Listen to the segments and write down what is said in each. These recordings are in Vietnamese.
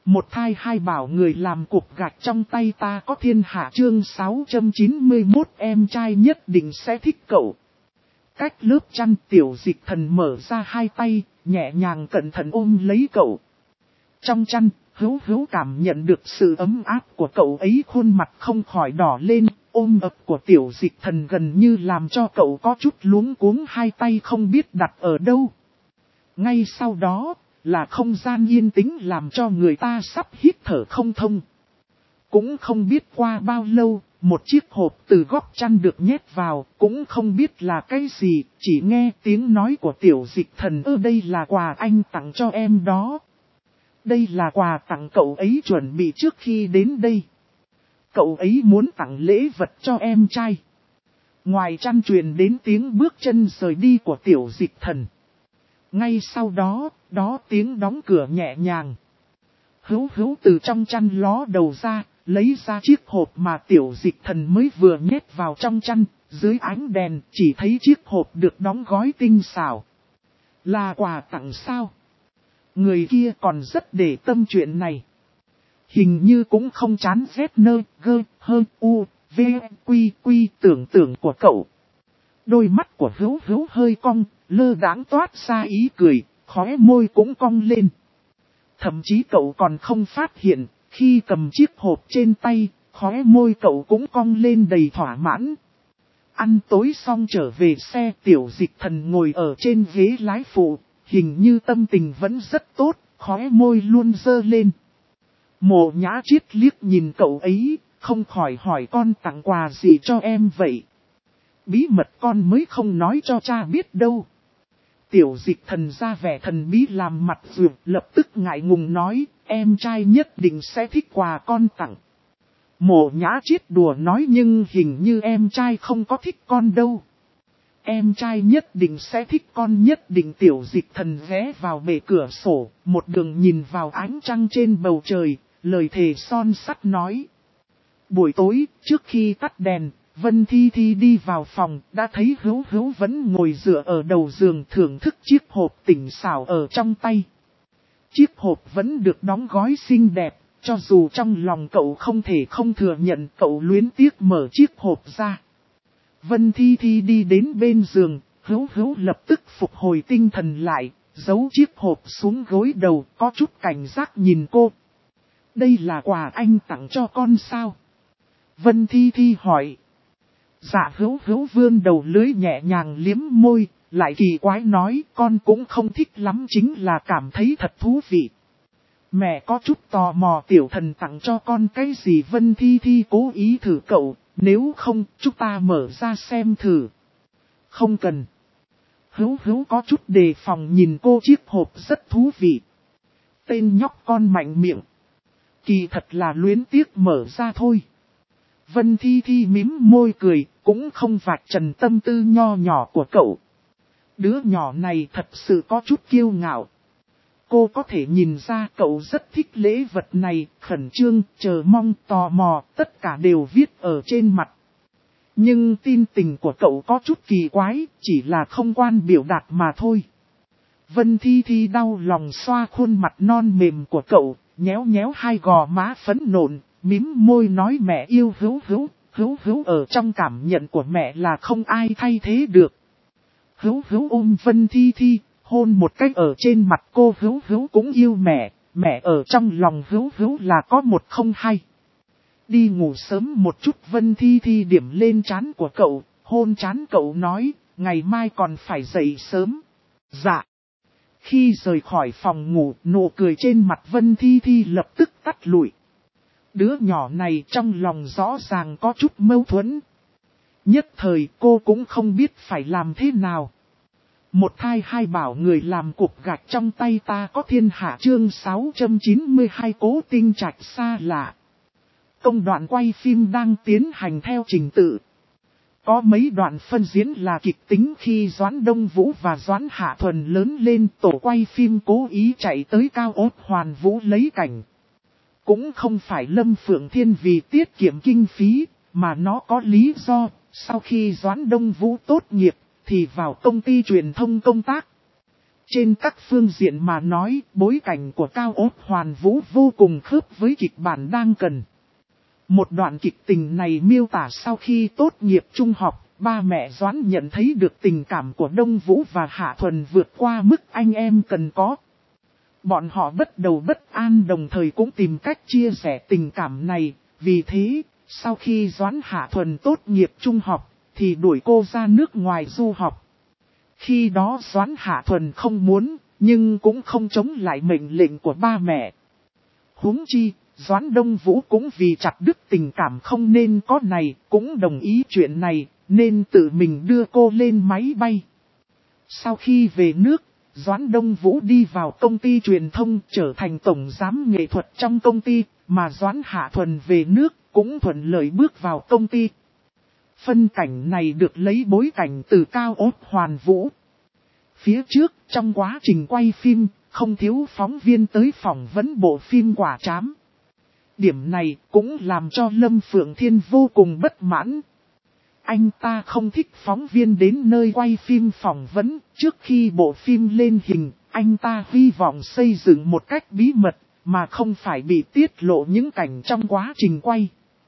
Một thai hai bảo người làm cục gạch trong tay ta có thiên hạ chương 691 em trai nhất định sẽ thích cậu. Cách lớp chăn Tiểu Dịch Thần mở ra hai tay, nhẹ nhàng cẩn thận ôm lấy cậu. Trong chăn, Hữu cảm nhận được sự ấm áp của cậu ấy, khuôn mặt không khỏi đỏ lên, ôm ấp của Tiểu Dịch Thần gần như làm cho cậu có chút luống cuống, hai tay không biết đặt ở đâu. Ngay sau đó, là không gian yên tĩnh làm cho người ta sắp hít thở không thông. Cũng không biết qua bao lâu, một chiếc hộp từ góc chăn được nhét vào, cũng không biết là cái gì, chỉ nghe tiếng nói của Tiểu Dịch Thần: đây là quà anh tặng cho em đó. Đây là quà tặng cậu ấy chuẩn bị trước khi đến đây. Cậu ấy muốn tặng lễ vật cho em trai. Ngoài chăn truyền đến tiếng bước chân rời đi của Tiểu Dịch Thần. Ngay sau đó tiếng đóng cửa nhẹ nhàng. Hữu từ trong chăn ló đầu ra, lấy ra chiếc hộp mà Tiểu Dịch Thần mới vừa nhét vào trong chăn. Dưới ánh đèn chỉ thấy chiếc hộp được đóng gói tinh xảo. Là quà tặng sao? Người kia còn rất để tâm chuyện này. Hình như cũng không chán ghét quy tưởng của cậu. Đôi mắt của Hữu hơi cong, lơ đãng toát ra ý cười, khóe môi cũng cong lên. Thậm chí cậu còn không phát hiện, khi cầm chiếc hộp trên tay, khóe môi cậu cũng cong lên đầy thỏa mãn. Ăn tối xong trở về xe, Tiểu Dịch Thần ngồi ở trên ghế lái phụ, hình như tâm tình vẫn rất tốt, khóe môi luôn dơ lên. Mộ Nhã Triết liếc nhìn cậu ấy, không khỏi hỏi: con tặng quà gì cho em vậy? Bí mật con mới không nói cho cha biết đâu. Tiểu Dịch Thần ra vẻ thần bí làm mặt dường, lập tức ngại ngùng nói: em trai nhất định sẽ thích quà con tặng. Mộ Nhã Triết đùa nói: nhưng hình như em trai không có thích con đâu. Em trai nhất định sẽ thích con nhất định. Tiểu Dịch Thần ghé vào bệ cửa sổ, một đường nhìn vào ánh trăng trên bầu trời, lời thề son sắt nói. Buổi tối, trước khi tắt đèn, Vân Thi Thi đi vào phòng, đã thấy Hữu vẫn ngồi dựa ở đầu giường thưởng thức chiếc hộp tinh xảo ở trong tay. Chiếc hộp vẫn được đóng gói xinh đẹp, cho dù trong lòng cậu không thể không thừa nhận, cậu luyến tiếc mở chiếc hộp ra. Vân Thi Thi đi đến bên giường, Hữu lập tức phục hồi tinh thần lại, giấu chiếc hộp xuống gối đầu, có chút cảnh giác nhìn cô. Đây là quà anh tặng cho con sao? Vân Thi Thi hỏi. Dạ. Hữu vươn đầu lưỡi nhẹ nhàng liếm môi, lại kỳ quái nói: con cũng không thích lắm, chính là cảm thấy thật thú vị. Mẹ có chút tò mò tiểu thần tặng cho con cái gì. Vân Thi Thi cố ý thử cậu: nếu không, chúng ta mở ra xem thử. Không cần. Hữu có chút đề phòng nhìn cô, chiếc hộp rất thú vị. Tên nhóc con mạnh miệng. Kỳ thật là luyến tiếc mở ra thôi. Vân Thi Thi mím môi cười, cũng không vạch trần tâm tư nho nhỏ của cậu. Đứa nhỏ này thật sự có chút kiêu ngạo. Cô có thể nhìn ra cậu rất thích lễ vật này, khẩn trương, chờ mong, tò mò, tất cả đều viết ở trên mặt. Nhưng tin tình của cậu có chút kỳ quái, chỉ là không quan biểu đạt mà thôi. Vân Thi Thi đau lòng xoa khuôn mặt non mềm của cậu, nhéo hai gò má phấn nộn, mím môi nói: mẹ yêu Hữu ở trong cảm nhận của mẹ là không ai thay thế được. Hữu ôm Vân Thi Thi, hôn một cách ở trên mặt cô. Hữu cũng yêu mẹ ở trong lòng Hữu là có một không hai. Đi ngủ sớm một chút. Vân Thi Thi điểm lên trán của cậu, hôn trán cậu nói: ngày mai còn phải dậy sớm. Dạ. Khi rời khỏi phòng ngủ, nụ cười trên mặt Vân Thi Thi lập tức tắt lụi. Đứa nhỏ này trong lòng rõ ràng có chút mâu thuẫn. Nhất thời cô cũng không biết phải làm thế nào. Một thai hai bảo người làm cục gạch trong tay ta có thiên hạ chương 692 cố tinh trạch xa lạ. Công đoạn quay phim đang tiến hành theo trình tự. Có mấy đoạn phân diễn là kịch tính khi Doãn Đông Vũ và Doãn Hạ Thuần lớn lên, tổ quay phim cố ý chạy tới Cao Ốt Hoàn Vũ lấy cảnh. Cũng không phải Lâm Phượng Thiên vì tiết kiệm kinh phí, mà nó có lý do. Sau khi Doãn Đông Vũ tốt nghiệp, thì vào công ty truyền thông công tác. Trên các phương diện mà nói, bối cảnh của Cao Ốt Hoàn Vũ vô cùng khớp với kịch bản đang cần. Một đoạn kịch tình này miêu tả sau khi tốt nghiệp trung học, ba mẹ Doãn nhận thấy được tình cảm của Đông Vũ và Hạ Thuần vượt qua mức anh em cần có. Bọn họ bất đầu bất an đồng thời cũng tìm cách chia sẻ tình cảm này, vì thế, sau khi Doãn Hạ Thuần tốt nghiệp trung học, thì đuổi cô ra nước ngoài du học. Khi đó Doãn Hạ Thuần không muốn, nhưng cũng không chống lại mệnh lệnh của ba mẹ. Huống chi, Doãn Đông Vũ cũng vì chặt đứt tình cảm không nên có này, cũng đồng ý chuyện này, nên tự mình đưa cô lên máy bay. Sau khi về nước, Doãn Đông Vũ đi vào công ty truyền thông trở thành tổng giám nghệ thuật trong công ty, mà Doãn Hạ Thuần về nước cũng thuận lợi bước vào công ty. Phân cảnh này được lấy bối cảnh từ Cao Ốt Hoàn Vũ. Phía trước, trong quá trình quay phim, không thiếu phóng viên tới phỏng vấn bộ phim Quả Trám. Điểm này cũng làm cho Lâm Phượng Thiên vô cùng bất mãn. Anh ta không thích phóng viên đến nơi quay phim phỏng vấn, trước khi bộ phim lên hình, anh ta hy vọng xây dựng một cách bí mật, mà không phải bị tiết lộ những cảnh trong quá trình quay.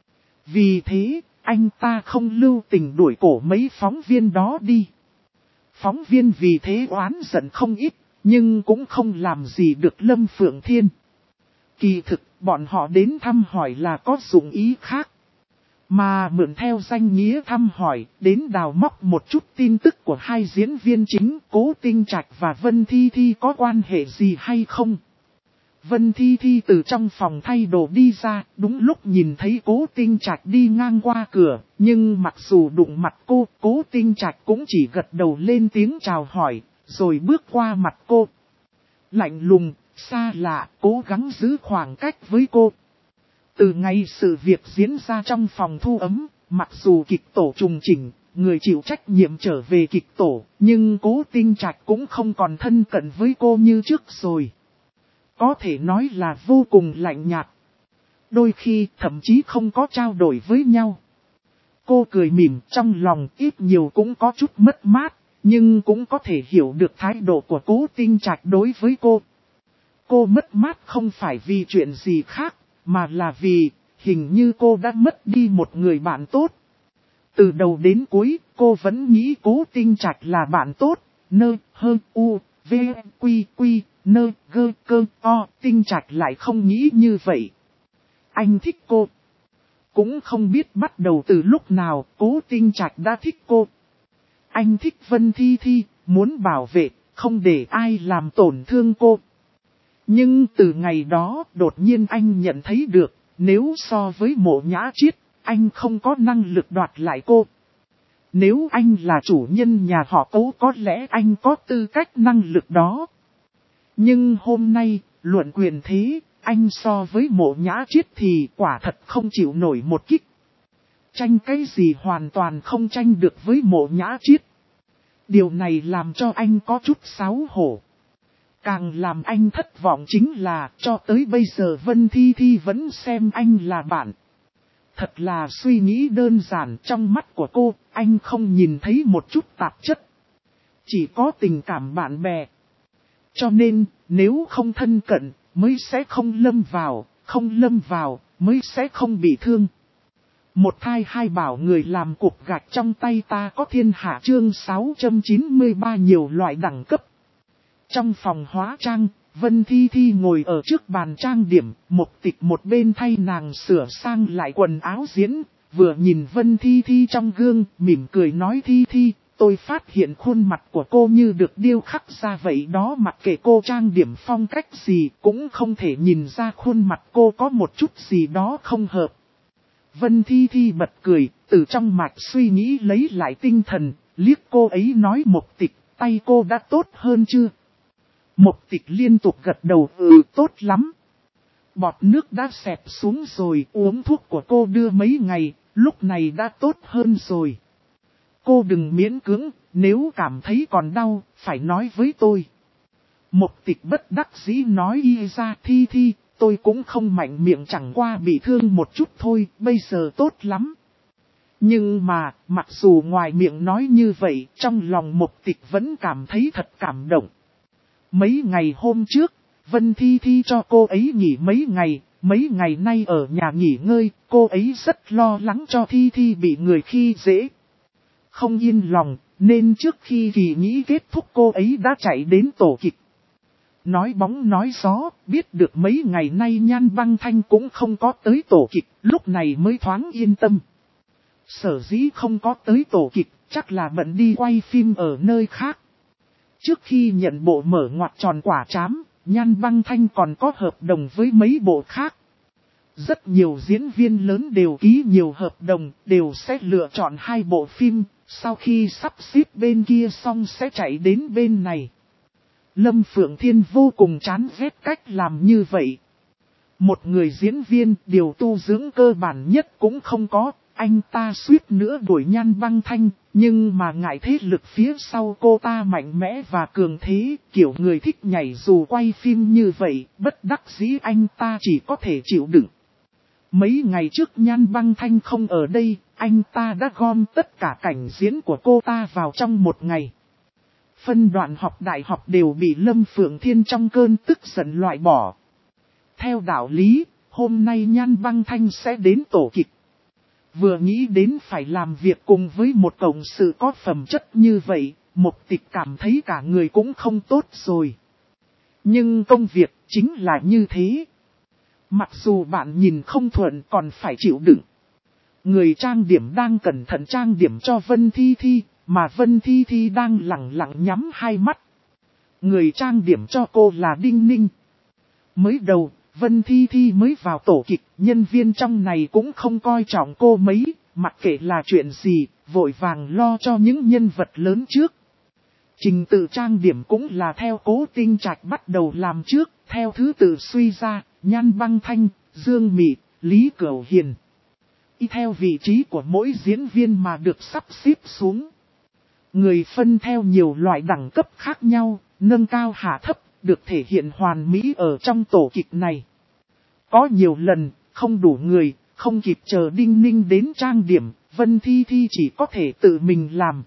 Vì thế, anh ta không lưu tình đuổi cổ mấy phóng viên đó đi. Phóng viên vì thế oán giận không ít, nhưng cũng không làm gì được Lâm Phượng Thiên. Kỳ thực, bọn họ đến thăm hỏi là có dụng ý khác. Mà mượn theo danh nghĩa thăm hỏi, đến đào móc một chút tin tức của hai diễn viên chính Cố Tinh Trạch và Vân Thi Thi có quan hệ gì hay không. Vân Thi Thi từ trong phòng thay đồ đi ra, đúng lúc nhìn thấy Cố Tinh Trạch đi ngang qua cửa, nhưng mặc dù đụng mặt cô, Cố Tinh Trạch cũng chỉ gật đầu lên tiếng chào hỏi, rồi bước qua mặt cô. Lạnh lùng, xa lạ, cố gắng giữ khoảng cách với cô. Từ ngày sự việc diễn ra trong phòng thu ấm, mặc dù kịch tổ trùng chỉnh, người chịu trách nhiệm trở về kịch tổ, nhưng Cố Tinh Trạch cũng không còn thân cận với cô như trước rồi. Có thể nói là vô cùng lạnh nhạt. Đôi khi thậm chí không có trao đổi với nhau. Cô cười mỉm trong lòng ít nhiều cũng có chút mất mát, nhưng cũng có thể hiểu được thái độ của Cố Tinh Trạch đối với cô. Cô mất mát không phải vì chuyện gì khác, mà là vì hình như cô đã mất đi một người bạn tốt. Từ đầu đến cuối, cô vẫn nghĩ Cố Tinh Trạch là bạn tốt, nơ, hơ, u, v, quy, quy, nơ, gơ, cơ, o, Tinh Trạch lại không nghĩ như vậy. Anh thích cô. Cũng không biết bắt đầu từ lúc nào Cố Tinh Trạch đã thích cô. Anh thích Vân Thi Thi, muốn bảo vệ, không để ai làm tổn thương cô. Nhưng từ ngày đó đột nhiên anh nhận thấy được, nếu so với Mộ Nhã Chiết, anh không có năng lực đoạt lại cô. Nếu anh là chủ nhân nhà họ Cố có lẽ anh có tư cách năng lực đó. Nhưng hôm nay, luận quyền thế, anh so với Mộ Nhã Chiết thì quả thật không chịu nổi một kích. Tranh cái gì hoàn toàn không tranh được với Mộ Nhã Chiết. Điều này làm cho anh có chút xấu hổ. Càng làm anh thất vọng chính là cho tới bây giờ Vân Thi Thi vẫn xem anh là bạn. Thật là suy nghĩ đơn giản, trong mắt của cô, anh không nhìn thấy một chút tạp chất. Chỉ có tình cảm bạn bè. Cho nên, nếu không thân cận, mới sẽ không lâm vào, mới sẽ không bị thương. Một thai hai bảo người làm cục gạch trong tay ta có thiên hạ chương 693 nhiều loại đẳng cấp. Trong phòng hóa trang, Vân Thi Thi ngồi ở trước bàn trang điểm, Mộc Tịch một bên thay nàng sửa sang lại quần áo diễn, vừa nhìn Vân Thi Thi trong gương, mỉm cười nói Thi Thi, tôi phát hiện khuôn mặt của cô như được điêu khắc ra vậy đó, mặc kệ cô trang điểm phong cách gì cũng không thể nhìn ra khuôn mặt cô có một chút gì đó không hợp. Vân Thi Thi bật cười, từ trong mạch suy nghĩ lấy lại tinh thần, liếc cô ấy nói Mộc Tịch, tay cô đã tốt hơn chưa? Mộc Tịch liên tục gật đầu tốt lắm. Bọt nước đã xẹp xuống rồi, uống thuốc của cô đưa mấy ngày, lúc này đã tốt hơn rồi. Cô đừng miễn cưỡng, nếu cảm thấy còn đau, phải nói với tôi. Mộc Tịch bất đắc dĩ nói y ra Thi Thi, tôi cũng không mạnh miệng chẳng qua bị thương một chút thôi, bây giờ tốt lắm. Nhưng mà, mặc dù ngoài miệng nói như vậy, trong lòng Mộc Tịch vẫn cảm thấy thật cảm động. Mấy ngày hôm trước, Vân Thi Thi cho cô ấy nghỉ mấy ngày nay ở nhà nghỉ ngơi, cô ấy rất lo lắng cho Thi Thi bị người khi dễ. Không yên lòng, nên trước khi kỳ nghỉ kết thúc cô ấy đã chạy đến tổ kịch. Nói bóng nói gió, biết được mấy ngày nay Nhan Băng Thanh cũng không có tới tổ kịch, lúc này mới thoáng yên tâm. Sở dĩ không có tới tổ kịch, chắc là bận đi quay phim ở nơi khác. Trước khi nhận bộ mở ngoặc tròn quả trám, Nhan Băng Thanh còn có hợp đồng với mấy bộ khác. Rất nhiều diễn viên lớn đều ký nhiều hợp đồng, đều sẽ lựa chọn 2 bộ phim, sau khi sắp xếp bên kia xong sẽ chạy đến bên này. Lâm Phượng Thiên vô cùng chán ghét cách làm như vậy. Một người diễn viên, điều tu dưỡng cơ bản nhất cũng không có, anh ta suýt nữa đuổi Nhan Băng Thanh, nhưng mà ngại thế lực phía sau cô ta mạnh mẽ và cường thế, kiểu người thích nhảy dù quay phim như vậy, bất đắc dĩ anh ta chỉ có thể chịu đựng. Mấy ngày trước Nhan Băng Thanh không ở đây, anh ta đã gom tất cả cảnh diễn của cô ta vào trong một ngày. Phân đoạn học đại học đều bị Lâm Phượng Thiên trong cơn tức giận loại bỏ. Theo đạo lý, hôm nay Nhan Băng Thanh sẽ đến tổ kịch. Vừa nghĩ đến phải làm việc cùng với một cộng sự có phẩm chất như vậy, Mục Tịch cảm thấy cả người cũng không tốt rồi. Nhưng công việc chính là như thế. Mặc dù bạn nhìn không thuận còn phải chịu đựng. Người trang điểm đang cẩn thận trang điểm cho Vân Thi Thi, mà Vân Thi Thi đang lặng lặng nhắm hai mắt. Người trang điểm cho cô là Đinh Ninh. Mới đầu, Vân Thi Thi mới vào tổ kịch, nhân viên trong này cũng không coi trọng cô mấy, mặc kệ là chuyện gì, vội vàng lo cho những nhân vật lớn trước. Trình tự trang điểm cũng là theo Cố Tinh Trạch bắt đầu làm trước, theo thứ tự suy ra, Nhan Băng Thanh, Dương Mị, Lý Cửu Hiền. Y theo vị trí của mỗi diễn viên mà được sắp xếp xuống. Người phân theo nhiều loại đẳng cấp khác nhau, nâng cao hạ thấp, được thể hiện hoàn mỹ ở trong tổ kịch này. Có nhiều lần, không đủ người, không kịp chờ Đinh Ninh đến trang điểm, Vân Thi Thi chỉ có thể tự mình làm.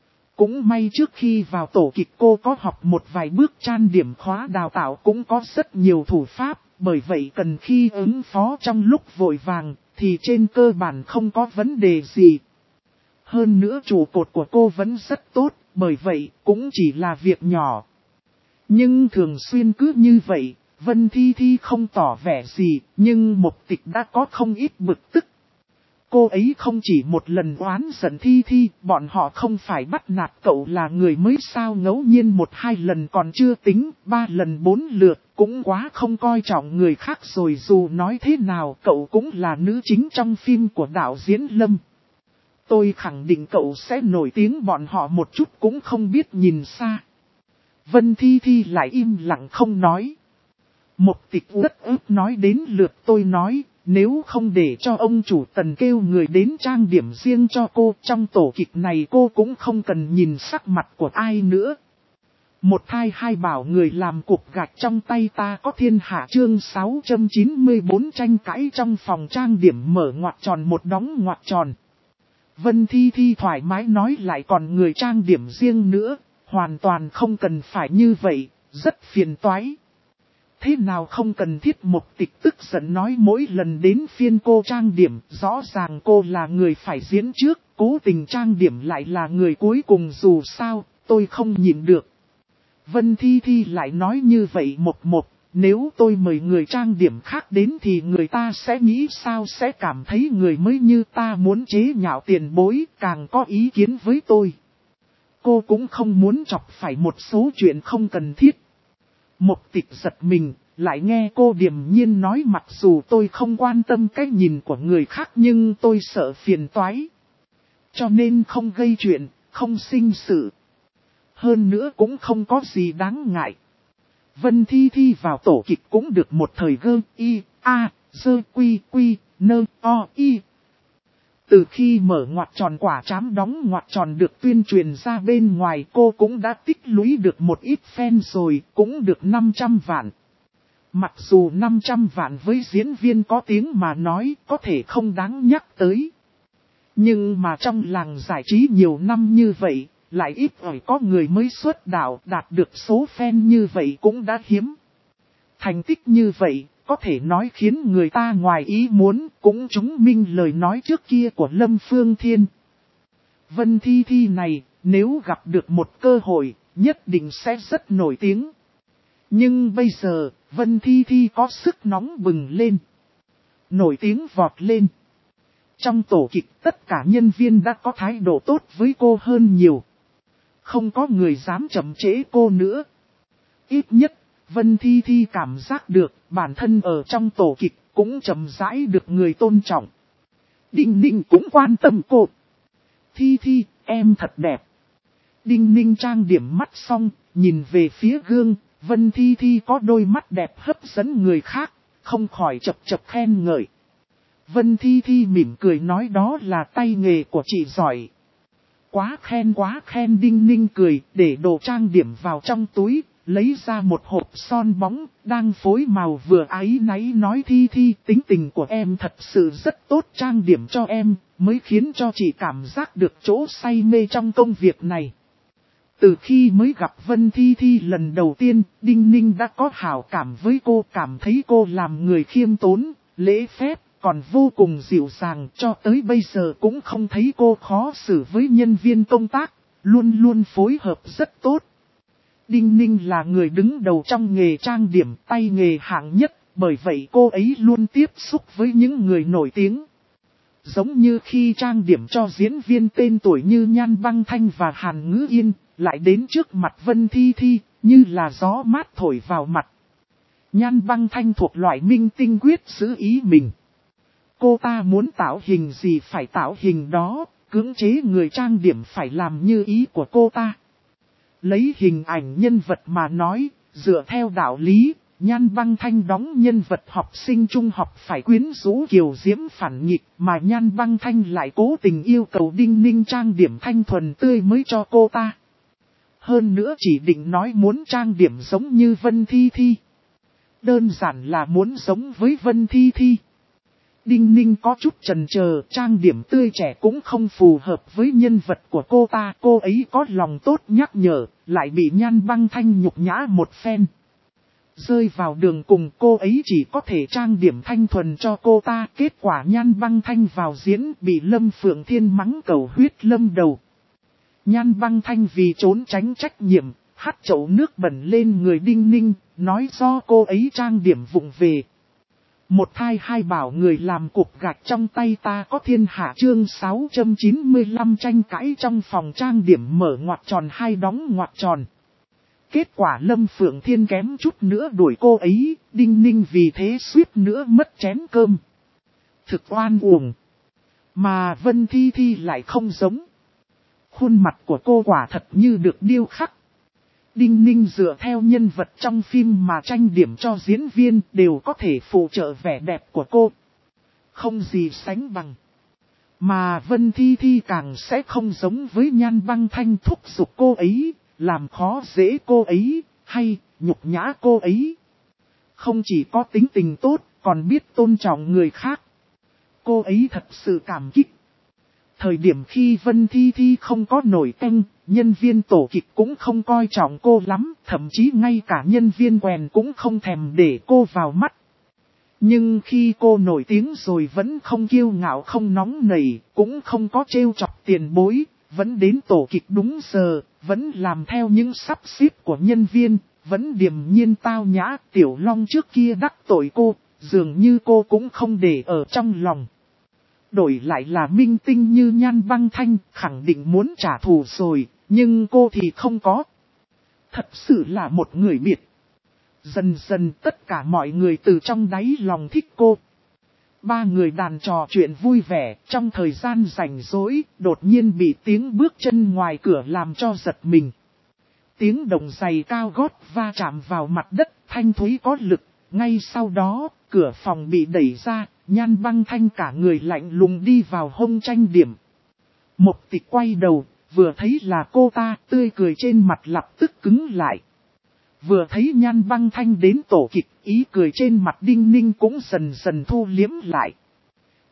Cũng may trước khi vào tổ kịch cô có học một vài bước trang điểm khóa đào tạo cũng có rất nhiều thủ pháp, bởi vậy cần khi ứng phó trong lúc vội vàng, thì trên cơ bản không có vấn đề gì. Hơn nữa trụ cột của cô vẫn rất tốt, bởi vậy cũng chỉ là việc nhỏ. Nhưng thường xuyên cứ như vậy, Vân Thi Thi không tỏ vẻ gì, nhưng Mục Tịch đã có không ít bực tức. Cô ấy không chỉ một lần oán giận Thi Thi, bọn họ không phải bắt nạt cậu là người mới sao, ngẫu nhiên 1-2 lần còn chưa tính, 3 lần 4 lượt, cũng quá không coi trọng người khác rồi. Dù nói thế nào cậu cũng là nữ chính trong phim của đạo diễn Lâm. Tôi khẳng định cậu sẽ nổi tiếng, bọn họ một chút cũng không biết nhìn xa. Vân Thi Thi lại im lặng không nói. Mục Tịch rất ức nói đến lượt tôi nói, nếu không để cho ông chủ Tần kêu người đến trang điểm riêng cho cô, trong tổ kịch này cô cũng không cần nhìn sắc mặt của ai nữa. Một thai hai bảo người làm cục gạch trong tay ta có thiên hạ. Chương 694 tranh cãi trong phòng trang điểm mở ngoặc tròn một đóng ngoặc tròn. Vân Thi Thi thoải mái nói lại còn người trang điểm riêng nữa, hoàn toàn không cần phải như vậy, rất phiền toái. Thế nào không cần thiết? Mục Tịch tức giận nói, mỗi lần đến phiên cô trang điểm, rõ ràng cô là người phải diễn trước, cố tình trang điểm lại là người cuối cùng, dù sao, tôi không nhịn được. Vân Thi Thi lại nói như vậy một, nếu tôi mời người trang điểm khác đến thì người ta sẽ nghĩ sao, sẽ cảm thấy người mới như ta muốn chế nhạo tiền bối, càng có ý kiến với tôi. Cô cũng không muốn chọc phải một số chuyện không cần thiết. Mục Tịch giật mình, lại nghe cô điềm nhiên nói, mặc dù tôi không quan tâm cái nhìn của người khác nhưng tôi sợ phiền toái. Cho nên không gây chuyện, không sinh sự. Hơn nữa cũng không có gì đáng ngại. Vân Thi Thi vào tổ kịch cũng được một thời gơ, y, a, dơ, quy, nơ, o, y. Từ khi mở ngoặc tròn quả trám đóng ngoặc tròn được tuyên truyền ra bên ngoài, cô cũng đã tích lũy được một ít fan rồi, cũng được 500 vạn. Mặc dù 500 vạn với diễn viên có tiếng mà nói có thể không đáng nhắc tới. Nhưng mà trong làng giải trí nhiều năm như vậy, lại ít ỏi có người mới xuất đạo đạt được số fan như vậy cũng đã hiếm. Thành tích như vậy, có thể nói khiến người ta ngoài ý muốn, cũng chứng minh lời nói trước kia của Lâm Phương Thiên. Vân Thi Thi này, nếu gặp được một cơ hội, nhất định sẽ rất nổi tiếng. Nhưng bây giờ, Vân Thi Thi có sức nóng bừng lên. Nổi tiếng vọt lên. Trong tổ kịch tất cả nhân viên đã có thái độ tốt với cô hơn nhiều. Không có người dám chậm trễ cô nữa. Ít nhất, Vân Thi Thi cảm giác được bản thân ở trong tổ kịch cũng chậm rãi được người tôn trọng. Đinh Ninh cũng quan tâm cô. Thi Thi, em thật đẹp. Đinh Ninh trang điểm mắt xong, nhìn về phía gương, Vân Thi Thi có đôi mắt đẹp hấp dẫn người khác, không khỏi chập chập khen ngợi. Vân Thi Thi mỉm cười nói đó là tay nghề của chị giỏi. Quá khen Đinh Ninh cười, để đồ trang điểm vào trong túi, lấy ra một hộp son bóng, đang phối màu vừa áy náy nói Thi Thi tính tình của em thật sự rất tốt, trang điểm cho em, mới khiến cho chị cảm giác được chỗ say mê trong công việc này. Từ khi mới gặp Vân Thi Thi lần đầu tiên, Đinh Ninh đã có hảo cảm với cô, cảm thấy cô làm người khiêm tốn, lễ phép, còn vô cùng dịu dàng, cho tới bây giờ cũng không thấy cô khó xử với nhân viên công tác, luôn luôn phối hợp rất tốt. Đinh Ninh là người đứng đầu trong nghề trang điểm, tay nghề hạng nhất, bởi vậy cô ấy luôn tiếp xúc với những người nổi tiếng. Giống như khi trang điểm cho diễn viên tên tuổi như Nhan Băng Thanh và Hàn Ngữ Yên, lại đến trước mặt Vân Thi Thi, như là gió mát thổi vào mặt. Nhan Băng Thanh thuộc loại minh tinh quyết giữ ý mình. Cô ta muốn tạo hình gì phải tạo hình đó, cưỡng chế người trang điểm phải làm như ý của cô ta. Lấy hình ảnh nhân vật mà nói, dựa theo đạo lý, Nhan Băng Thanh đóng nhân vật học sinh trung học phải quyến rũ kiều diễm phản nghịch, mà Nhan Băng Thanh lại cố tình yêu cầu Đinh Ninh trang điểm thanh thuần tươi mới cho cô ta. Hơn nữa chỉ định nói muốn trang điểm giống như Vân Thi Thi. Đơn giản là muốn giống với Vân Thi Thi. Đinh Ninh có chút chần chờ, trang điểm tươi trẻ cũng không phù hợp với nhân vật của cô ta. Cô ấy có lòng tốt nhắc nhở, lại bị Nhan Băng Thanh nhục nhã một phen. Rơi vào đường cùng, cô ấy chỉ có thể trang điểm thanh thuần cho cô ta. Kết quả Nhan Băng Thanh vào diễn bị Lâm Phượng Thiên mắng cầu huyết lâm đầu. Nhan Băng Thanh vì trốn tránh trách nhiệm, hắt chậu nước bẩn lên người Đinh Ninh, nói do cô ấy trang điểm vụng về. Một thai hai bảo người làm cục gạch trong tay ta có thiên hạ chương 695 tranh cãi trong phòng trang điểm mở ngoặc tròn hai đóng ngoặc tròn. Kết quả Lâm Phượng Thiên kém chút nữa đuổi cô ấy, Đinh Ninh vì thế suýt nữa mất chén cơm. Thực oan uổng. Mà Vân Thi Thi lại không giống. Khuôn mặt của cô quả thật như được điêu khắc. Đinh Ninh dựa theo nhân vật trong phim mà tranh điểm cho diễn viên đều có thể phụ trợ vẻ đẹp của cô. Không gì sánh bằng. Mà Vân Thi Thi càng sẽ không giống với Nhan Băng Thanh thúc giục cô ấy, làm khó dễ cô ấy, hay nhục nhã cô ấy. Không chỉ có tính tình tốt, còn biết tôn trọng người khác. Cô ấy thật sự cảm kích. Thời điểm khi Vân Thi Thi không có nổi tên, nhân viên tổ kịch cũng không coi trọng cô lắm, thậm chí ngay cả nhân viên quèn cũng không thèm để cô vào mắt. Nhưng khi cô nổi tiếng rồi vẫn không kiêu ngạo không nóng nảy, cũng không có trêu chọc tiền bối, vẫn đến tổ kịch đúng giờ, vẫn làm theo những sắp xếp của nhân viên, vẫn điềm nhiên tao nhã. Tiểu Long trước kia đắc tội cô, dường như cô cũng không để ở trong lòng. Đổi lại là minh tinh như Nhan Băng Thanh, khẳng định muốn trả thù rồi, nhưng cô thì không có. Thật sự là một người biệt. Dần dần tất cả mọi người từ trong đáy lòng thích cô. Ba người đàn trò chuyện vui vẻ, trong thời gian rảnh rỗi, đột nhiên bị tiếng bước chân ngoài cửa làm cho giật mình. Tiếng động giày cao gót va chạm vào mặt đất, thanh thúy có lực, ngay sau đó, cửa phòng bị đẩy ra. Nhan Băng Thanh cả người lạnh lùng đi vào hông tranh điểm. Mộc Tịch quay đầu, vừa thấy là cô ta, tươi cười trên mặt lập tức cứng lại. Vừa thấy Nhan Băng Thanh đến tổ kịch, ý cười trên mặt Đinh Ninh cũng dần dần thu liếm lại.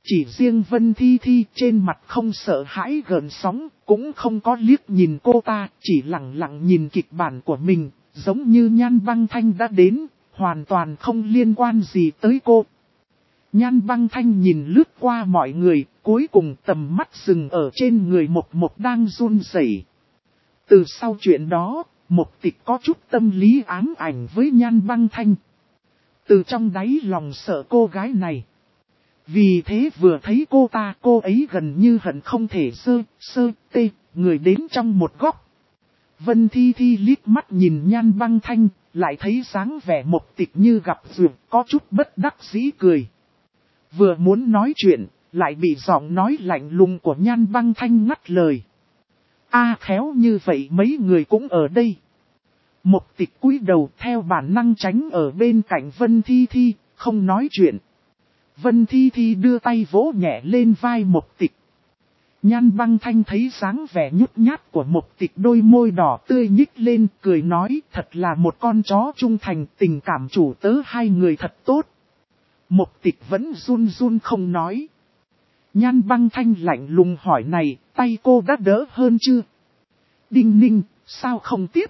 Chỉ riêng Vân Thi Thi trên mặt không sợ hãi gợn sóng, cũng không có liếc nhìn cô ta, chỉ lặng lặng nhìn kịch bản của mình, giống như Nhan Băng Thanh đã đến, hoàn toàn không liên quan gì tới cô. Nhan Băng Thanh nhìn lướt qua mọi người, cuối cùng tầm mắt dừng ở trên người Mộc Mộc đang run rẩy. Từ sau chuyện đó, Mộc Tịch có chút tâm lý ám ảnh với Nhan Băng Thanh. Từ trong đáy lòng sợ cô gái này. Vì thế vừa thấy cô ấy gần như hận không thể tê người đến trong một góc. Vân Thi Thi liếc mắt nhìn Nhan Băng Thanh, lại thấy dáng vẻ Mộc Tịch như gặp duyệt, có chút bất đắc dĩ cười. Vừa muốn nói chuyện, lại bị giọng nói lạnh lùng của Nhan Băng Thanh ngắt lời. Khéo như vậy mấy người cũng ở đây. Mộc Tịch cúi đầu theo bản năng tránh ở bên cạnh Vân Thi Thi, không nói chuyện. Vân Thi Thi đưa tay vỗ nhẹ lên vai Mộc Tịch. Nhan Băng Thanh thấy dáng vẻ nhút nhát của Mộc Tịch, đôi môi đỏ tươi nhích lên, cười nói thật là một con chó trung thành, tình cảm chủ tớ hai người thật tốt. Mộc Tịch vẫn run run không nói. Nhan Băng Thanh lạnh lùng hỏi này, tay cô đã đỡ hơn chưa? Đinh ninh, sao không tiếp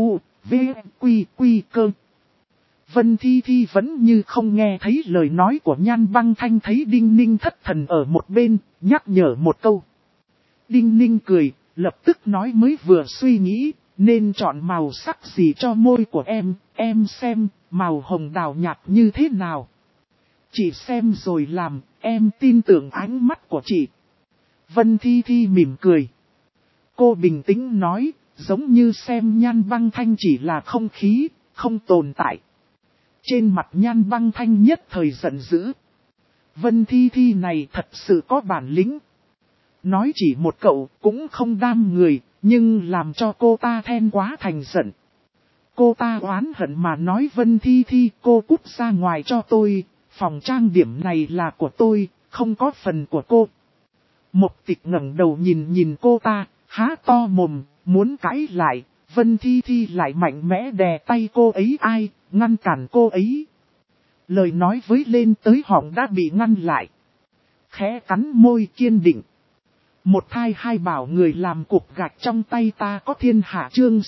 quy cơ? Vân Thi Thi vẫn như không nghe thấy lời nói của Nhan Băng Thanh, thấy Đinh ninh thất thần ở một bên, nhắc nhở một câu. Đinh ninh cười, lập tức nói mới vừa suy nghĩ, nên chọn màu sắc gì cho môi của em xem, màu hồng đào nhạt như thế nào. Chị xem rồi làm, em tin tưởng ánh mắt của chị. Vân Thi Thi mỉm cười. Cô bình tĩnh nói, giống như xem Nhan Băng Thanh chỉ là không khí, không tồn tại. Trên mặt Nhan Băng Thanh nhất thời giận dữ. Vân Thi Thi này thật sự có bản lĩnh. Nói chỉ một cậu cũng không đam người, nhưng làm cho cô ta then quá thành giận. Cô ta oán hận mà nói Vân Thi Thi, cô cút ra ngoài cho tôi, phòng trang điểm này là của tôi, không có phần của cô. Mộc Tịch ngẩng đầu nhìn cô ta, há to mồm, muốn cãi lại, Vân Thi Thi lại mạnh mẽ đè tay cô ấy, ngăn cản cô ấy. Lời nói với lên tới họng đã bị ngăn lại. Khẽ cắn môi kiên định. Một thai hai bảo người làm cục gạch trong tay ta có thiên hạ, chương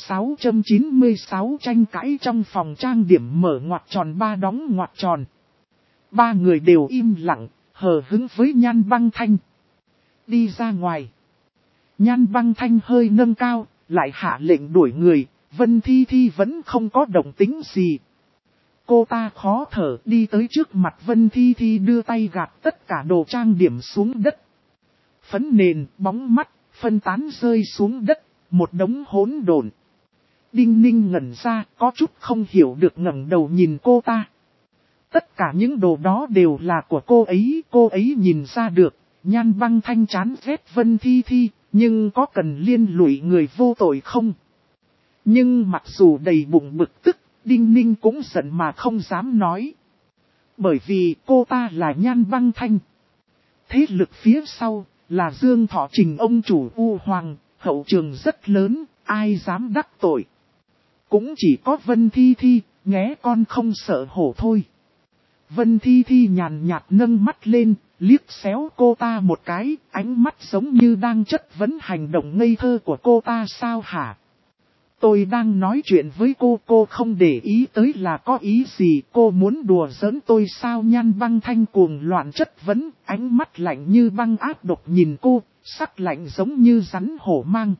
696 tranh cãi trong phòng trang điểm mở ngoặc tròn ba đóng ngoặc tròn. Ba người đều im lặng, hờ hứng với Nhan Băng Thanh. Đi ra ngoài. Nhan Băng Thanh hơi nâng cao, lại hạ lệnh đuổi người, Vân Thi Thi vẫn không có động tĩnh gì. Cô ta khó thở đi tới trước mặt Vân Thi Thi, đưa tay gạt tất cả đồ trang điểm xuống đất. Phấn nền, bóng mắt, phân tán rơi xuống đất, một đống hỗn độn. Đinh ninh ngẩn ra, có chút không hiểu được ngẩng đầu nhìn cô ta. Tất cả những đồ đó đều là của cô ấy nhìn ra được. Nhan Băng Thanh chán ghét Vân Thi Thi, nhưng có cần liên lụy người vô tội không? Nhưng mặc dù đầy bụng bực tức, Đinh ninh cũng giận mà không dám nói. Bởi vì cô ta là Nhan Băng Thanh. Thế lực phía sau là Dương Thọ Trình, ông chủ U Hoàng, hậu trường rất lớn, ai dám đắc tội. Cũng chỉ có Vân Thi Thi, nghé con không sợ hổ thôi. Vân Thi Thi nhàn nhạt nâng mắt lên, liếc xéo cô ta một cái, ánh mắt giống như đang chất vấn hành động ngây thơ của cô ta. Sao hả? Tôi đang nói chuyện với cô không để ý tới là có ý gì, cô muốn đùa giỡn tôi sao? Nhan Băng Thanh cuồng loạn chất vấn, ánh mắt lạnh như băng ác độc nhìn cô, sắc lạnh giống như rắn hổ mang.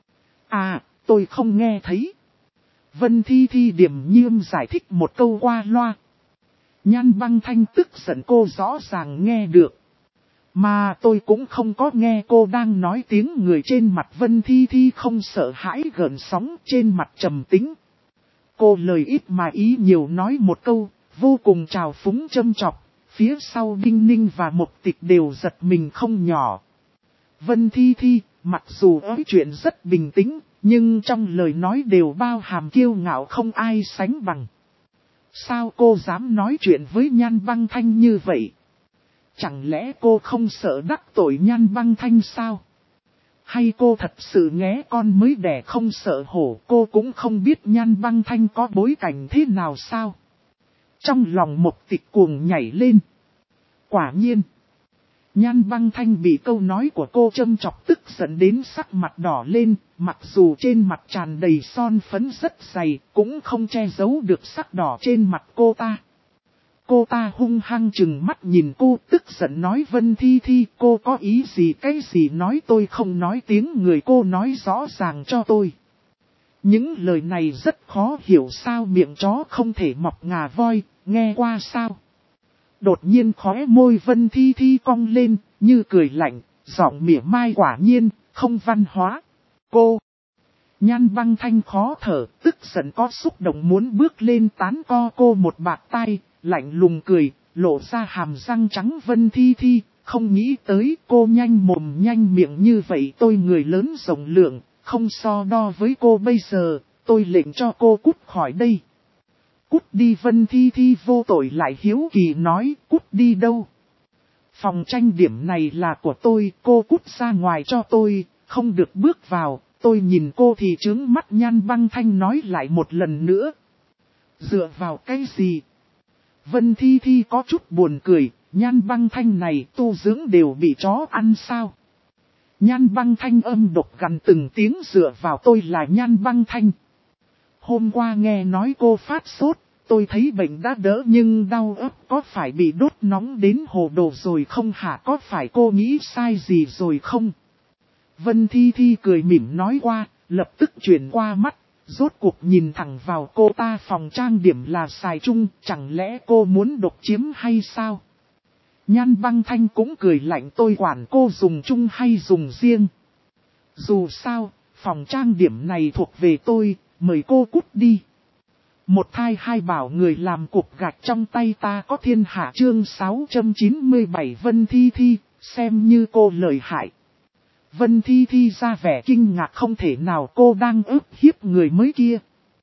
Tôi không nghe thấy. Vân Thi Thi điềm nhiên giải thích một câu qua loa. Nhan Băng Thanh tức giận, cô rõ ràng nghe được. Mà tôi cũng không có nghe cô đang nói tiếng người. Trên mặt Vân Thi Thi không sợ hãi gợn sóng, trên mặt trầm tĩnh. Cô lời ít mà ý nhiều nói một câu, vô cùng trào phúng châm chọc. Phía sau Đinh ninh và Mộc Tịch đều giật mình không nhỏ. Vân Thi Thi, mặc dù nói chuyện rất bình tĩnh, nhưng trong lời nói đều bao hàm kiêu ngạo không ai sánh bằng. Sao cô dám nói chuyện với Nhan Băng Thanh như vậy? Chẳng lẽ cô không sợ đắc tội Nhan Băng Thanh sao? Hay cô thật sự nghé con mới đẻ không sợ hổ? Cô cũng không biết Nhan Băng Thanh có bối cảnh thế nào sao? Trong lòng Mộc Tịch cuồng nhảy lên. Quả nhiên, Nhan Băng Thanh bị câu nói của cô châm chọc tức giận đến sắc mặt đỏ lên, mặc dù trên mặt tràn đầy son phấn rất dày, cũng không che giấu được sắc đỏ trên mặt cô ta. Cô ta hung hăng chừng mắt nhìn cô, tức giận nói Vân Thi Thi, cô có ý gì, cái gì nói tôi không nói tiếng người, cô nói rõ ràng cho tôi. Những lời này rất khó hiểu, sao miệng chó không thể mọc ngà voi, nghe qua sao. Đột nhiên khóe môi Vân Thi Thi cong lên, như cười lạnh, giọng mỉa mai quả nhiên, không văn hóa. Cô! Nhan Băng Thanh khó thở, tức giận có xúc động muốn bước lên tán co cô một bạt tay, lạnh lùng cười, lộ ra hàm răng trắng. Vân Thi Thi, không nghĩ tới cô nhanh mồm nhanh miệng như vậy, tôi người lớn rộng lượng, không so đo với cô bây giờ, tôi lệnh cho cô cút khỏi đây. Cút đi. Vân Thi Thi vô tội lại hiếu kỳ nói, cút đi đâu? Phòng tranh điểm này là của tôi, cô cút ra ngoài cho tôi, không được bước vào. Tôi nhìn cô thì trướng mắt. Nhan Băng Thanh nói lại một lần nữa. Dựa vào cái gì? Vân Thi Thi có chút buồn cười, Nhan Băng Thanh này tu dưỡng đều bị chó ăn sao? Nhan Băng Thanh âm độc gằn từng tiếng, dựa vào tôi là Nhan Băng Thanh. Hôm qua nghe nói cô phát sốt, tôi thấy bệnh đã đỡ nhưng đau ấp, có phải bị đốt nóng đến hồ đồ rồi không hả? Có phải cô nghĩ sai gì rồi không? Vân Thi Thi cười mỉm nói qua, lập tức chuyển qua mắt, rốt cuộc nhìn thẳng vào cô ta. Phòng trang điểm là xài chung, chẳng lẽ cô muốn độc chiếm hay sao? Nhan Băng Thanh cũng cười lạnh, tôi quản cô dùng chung hay dùng riêng. Dù sao, phòng trang điểm này thuộc về tôi, mời cô cút đi. Một thai hai bảo người làm cục gạch trong tay ta có thiên hạ. Chương 697. Vân Thi Thi, xem như cô lợi hại. Vân Thi Thi ra vẻ kinh ngạc, không thể nào, cô đang ức hiếp người mới kia.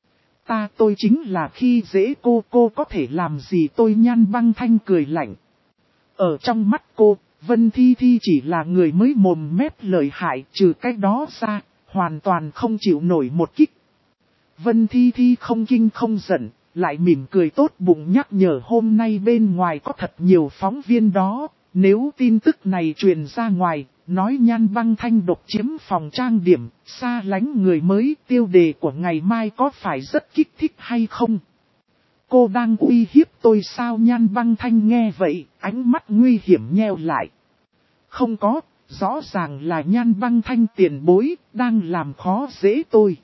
Tôi chính là khi dễ cô có thể làm gì tôi? Nhan Băng Thanh cười lạnh. Ở trong mắt cô, Vân Thi Thi chỉ là người mới mồm mép lợi hại, trừ cái đó ra, hoàn toàn không chịu nổi một kích. Vân Thi Thi không kinh không giận, lại mỉm cười tốt bụng nhắc nhở hôm nay bên ngoài có thật nhiều phóng viên đó, nếu tin tức này truyền ra ngoài, nói Nhan Băng Thanh độc chiếm phòng trang điểm, xa lánh người mới, tiêu đề của ngày mai có phải rất kích thích hay không? Cô đang uy hiếp tôi sao? Nhan Băng Thanh nghe vậy, ánh mắt nguy hiểm nheo lại. Không có, rõ ràng là Nhan Băng Thanh tiền bối, đang làm khó dễ tôi.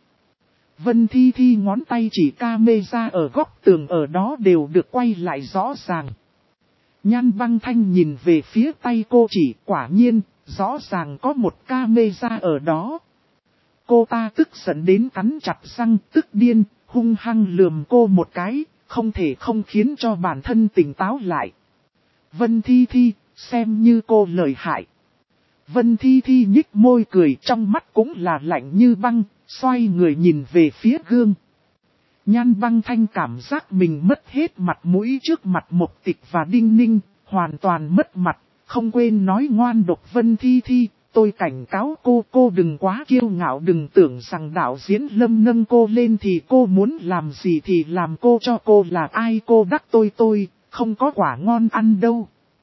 Vân Thi Thi ngón tay chỉ camera ở góc tường ở đó đều được quay lại rõ ràng. Nhan Băng Thanh nhìn về phía tay cô chỉ, quả nhiên, rõ ràng có một camera ở đó. Cô ta tức giận đến cắn chặt răng, tức điên, hung hăng lườm cô một cái, không thể không khiến cho bản thân tỉnh táo lại. Vân Thi Thi, xem như cô lợi hại. Vân Thi Thi nhích môi cười, trong mắt cũng là lạnh như băng, xoay người nhìn về phía gương. Nhan Băng Thanh cảm giác mình mất hết mặt mũi trước mặt Mộc Tịch và Đinh Ninh, hoàn toàn mất mặt, không quên nói ngoan độc. Vân Thi Thi, tôi cảnh cáo cô đừng quá kiêu ngạo, đừng tưởng rằng đạo diễn Lâm nâng cô lên thì cô muốn làm gì thì làm, cô cho cô là ai, cô đắc tôi, không có quả ngon ăn đâu.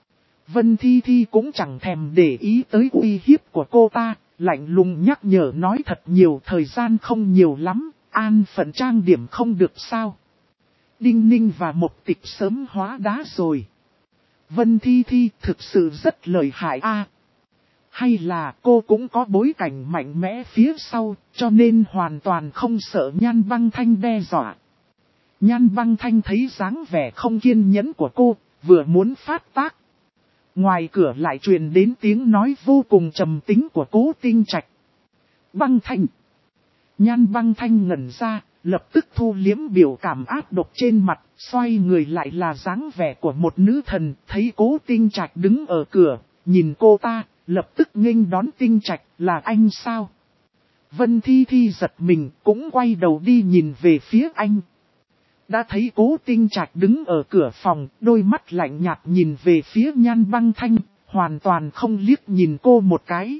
Vân Thi Thi cũng chẳng thèm để ý tới uy hiếp của cô ta, lạnh lùng nhắc nhở nói thật nhiều, thời gian không nhiều lắm, an phận trang điểm không được sao? Đinh Ninh và Mộc Tịch sớm hóa đá rồi. Vân Thi Thi thực sự rất lợi hại a. Hay là cô cũng có bối cảnh mạnh mẽ phía sau, cho nên hoàn toàn không sợ Nhan Băng Thanh đe dọa. Nhan Băng Thanh thấy dáng vẻ không kiên nhẫn của cô, vừa muốn phát tác. Ngoài cửa lại truyền đến tiếng nói vô cùng trầm tính của Cố Tinh Trạch. Băng Thanh. Nhan Băng Thanh ngẩn ra, lập tức thu liếm biểu cảm ác độc trên mặt, xoay người lại là dáng vẻ của một nữ thần, thấy Cố Tinh Trạch đứng ở cửa, nhìn cô ta, lập tức nghênh đón. Tinh Trạch, là anh sao? Vân Thi Thi giật mình, cũng quay đầu đi nhìn về phía anh. Đã thấy Cố Tinh Trạch đứng ở cửa phòng, đôi mắt lạnh nhạt nhìn về phía Nhan Băng Thanh, hoàn toàn không liếc nhìn cô một cái.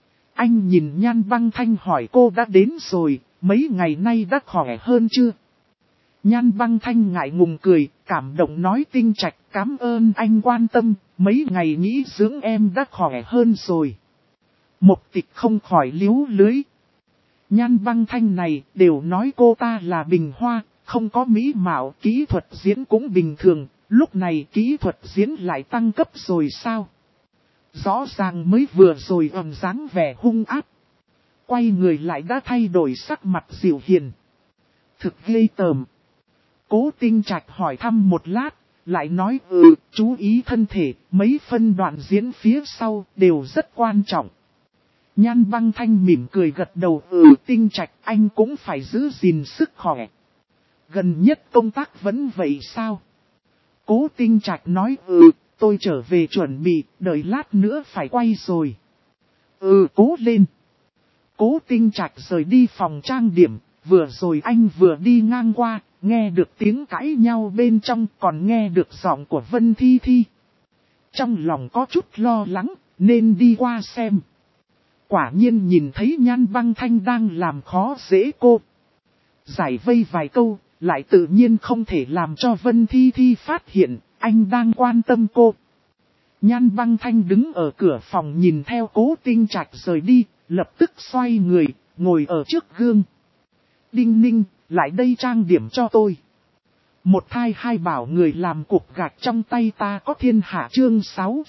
Anh nhìn Nhan Băng Thanh hỏi cô đã đến rồi, mấy ngày nay đã khỏe hơn chưa? Nhan Băng Thanh ngại ngùng cười, cảm động nói Tinh Trạch cảm ơn anh quan tâm, mấy ngày nghỉ dưỡng em đã khỏe hơn rồi. Mục Tịch không khỏi liếu lưới. Nhan Băng Thanh này đều nói cô ta là bình hoa, không có mỹ mạo, kỹ thuật diễn cũng bình thường, lúc này kỹ thuật diễn lại tăng cấp rồi sao? Rõ ràng mới vừa rồi dáng vẻ hung ác. Quay người lại đã thay đổi sắc mặt dịu hiền. Thực ghê tởm. Cố Tinh Trạch hỏi thăm một lát, lại nói chú ý thân thể, mấy phân đoạn diễn phía sau đều rất quan trọng. Nhan Băng Thanh mỉm cười gật đầu Tinh Trạch anh cũng phải giữ gìn sức khỏe. Gần nhất công tác vẫn vậy sao? Cố Tinh Trạch nói tôi trở về chuẩn bị, đợi lát nữa phải quay rồi. Cố lên. Cố Tinh Trạch rời đi phòng trang điểm, vừa rồi anh vừa đi ngang qua, nghe được tiếng cãi nhau bên trong còn nghe được giọng của Vân Thi Thi. Trong lòng có chút lo lắng, nên đi qua xem. Quả nhiên nhìn thấy Nhan Băng Thanh đang làm khó dễ cô. Giải vây vài câu, lại tự nhiên không thể làm cho Vân Thi Thi phát hiện, anh đang quan tâm cô. Nhan Băng Thanh đứng ở cửa phòng nhìn theo Cố Tinh Trạch rời đi, lập tức xoay người, ngồi ở trước gương. Đinh Ninh, lại đây trang điểm cho tôi. Một thai hai bảo người làm cục gạch trong tay ta có thiên hạ chương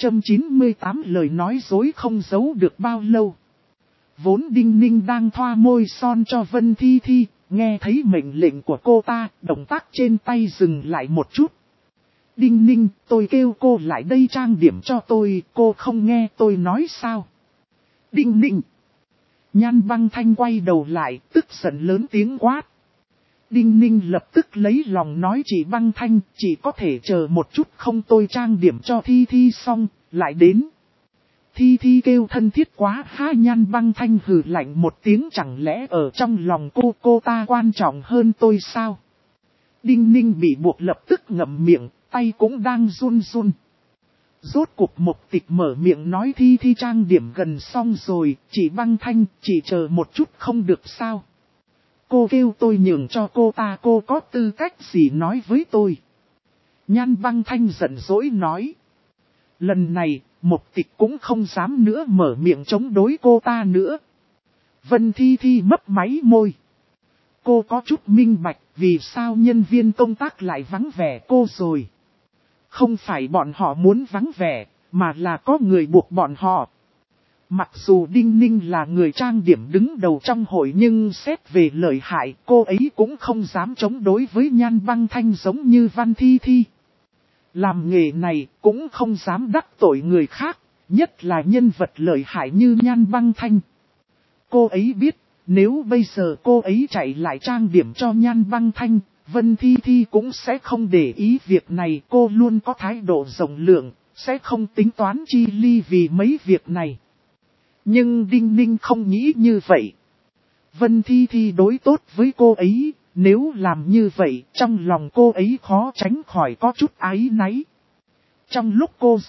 698 lời nói dối không giấu được bao lâu. Vốn Đinh Ninh đang thoa môi son cho Vân Thi Thi, nghe thấy mệnh lệnh của cô ta, động tác trên tay dừng lại một chút. Đinh Ninh, tôi kêu cô lại đây trang điểm cho tôi, cô không nghe tôi nói sao? Đinh Ninh. Nhan Băng Thanh quay đầu lại, tức giận lớn tiếng quát. Đinh Ninh lập tức lấy lòng nói chị Băng Thanh, chỉ có thể chờ một chút không tôi trang điểm cho Thi Thi xong, lại đến. Thi Thi kêu thân thiết quá ha. Nhan Băng Thanh hừ lạnh một tiếng, chẳng lẽ ở trong lòng cô ta quan trọng hơn tôi sao? Đinh Ninh bị buộc lập tức ngậm miệng, tay cũng đang run run. Rốt cuộc Mục Tịch mở miệng nói Thi Thi trang điểm gần xong rồi, chị Băng Thanh, chị chờ một chút không được sao? Cô kêu tôi nhường cho cô ta, cô có tư cách gì nói với tôi? Nhan Băng Thanh giận dỗi nói. Lần này, Mục Tịch cũng không dám nữa mở miệng chống đối cô ta nữa. Vân Thi Thi mấp máy môi. Cô có chút minh bạch vì sao nhân viên công tác lại vắng vẻ cô rồi. Không phải bọn họ muốn vắng vẻ, mà là có người buộc bọn họ. Mặc dù Đinh Ninh là người trang điểm đứng đầu trong hội, nhưng xét về lợi hại cô ấy cũng không dám chống đối với Nhan Băng Thanh giống như Văn Thi Thi. Làm nghề này cũng không dám đắc tội người khác, nhất là nhân vật lợi hại như Nhan Băng Thanh. Cô ấy biết, nếu bây giờ cô ấy chạy lại trang điểm cho Nhan Băng Thanh, Vân Thi Thi cũng sẽ không để ý việc này. Cô luôn có thái độ rộng lượng, sẽ không tính toán chi ly vì mấy việc này. Nhưng Đinh Ninh không nghĩ như vậy. Vân Thi Thi đối tốt với cô ấy, nếu làm như vậy trong lòng cô ấy khó tránh khỏi có chút áy náy. Trong lúc cô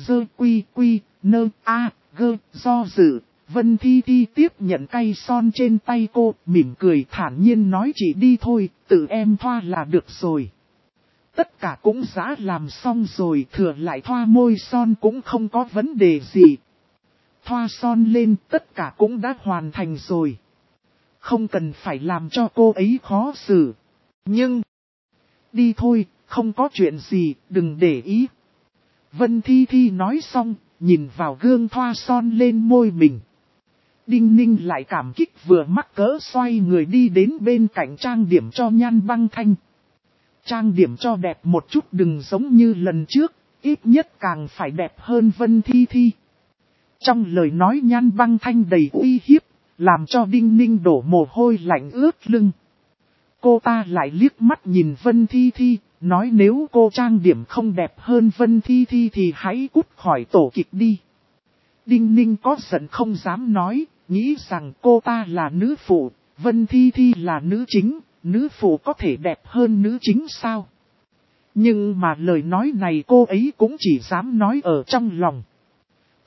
do dự, Vân Thi Thi tiếp nhận cây son trên tay cô, mỉm cười thản nhiên nói chị đi thôi, tự em thoa là được rồi. Tất cả cũng đã làm xong rồi, thừa lại thoa môi son cũng không có vấn đề gì. Thoa son lên, tất cả cũng đã hoàn thành rồi. Không cần phải làm cho cô ấy khó xử. Nhưng, đi thôi, không có chuyện gì, đừng để ý. Vân Thi Thi nói xong, nhìn vào gương thoa son lên môi mình. Đinh Ninh lại cảm kích vừa mắc cỡ xoay người đi đến bên cạnh trang điểm cho Nhan Băng Thanh. Trang điểm cho đẹp một chút, đừng giống như lần trước, ít nhất càng phải đẹp hơn Vân Thi Thi. Trong lời nói Nhan Băng Thanh đầy uy hiếp, làm cho Đinh Ninh đổ mồ hôi lạnh ướt lưng. Cô ta lại liếc mắt nhìn Vân Thi Thi, nói nếu cô trang điểm không đẹp hơn Vân Thi Thi thì hãy cút khỏi tổ kịch đi. Đinh Ninh có giận không dám nói, nghĩ rằng cô ta là nữ phụ, Vân Thi Thi là nữ chính, nữ phụ có thể đẹp hơn nữ chính sao? Nhưng mà lời nói này cô ấy cũng chỉ dám nói ở trong lòng.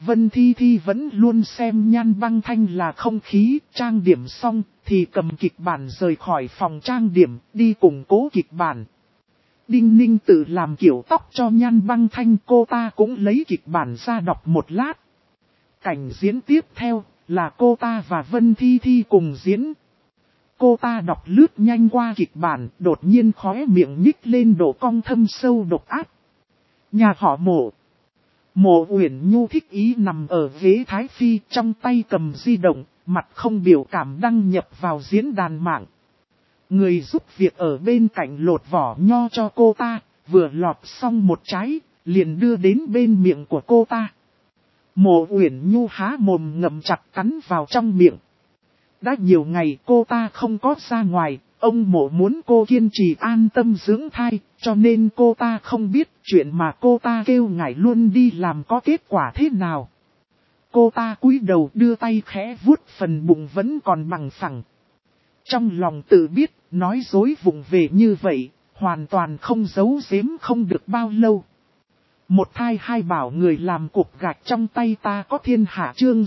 Vân Thi Thi vẫn luôn xem Nhan Băng Thanh là không khí, trang điểm xong thì cầm kịch bản rời khỏi phòng trang điểm, đi củng cố kịch bản. Đinh Ninh tự làm kiểu tóc cho Nhan Băng Thanh, cô ta cũng lấy kịch bản ra đọc một lát. Cảnh diễn tiếp theo là cô ta và Vân Thi Thi cùng diễn. Cô ta đọc lướt nhanh qua kịch bản, đột nhiên khóe miệng nhích lên độ cong thâm sâu độc ác. Nhà họ Mộ. Mộ Uyển Nhu thích ý nằm ở ghế Thái Phi, trong tay cầm di động, mặt không biểu cảm đăng nhập vào diễn đàn mạng. Người giúp việc ở bên cạnh lột vỏ nho cho cô ta, vừa lọt xong một trái, liền đưa đến bên miệng của cô ta. Mộ Uyển Nhu há mồm ngậm chặt cắn vào trong miệng. Đã nhiều ngày cô ta không có ra ngoài, ông Mộ muốn cô kiên trì an tâm dưỡng thai, cho nên cô ta không biết chuyện mà cô ta kêu ngài luôn đi làm có kết quả thế nào. Cô ta cúi đầu đưa tay khẽ vuốt phần bụng vẫn còn bằng phẳng. Trong lòng tự biết, nói dối vụng về như vậy, hoàn toàn không giấu giếm không được bao lâu. Một thai hai bảo người làm cục gạch trong tay ta có thiên hạ chương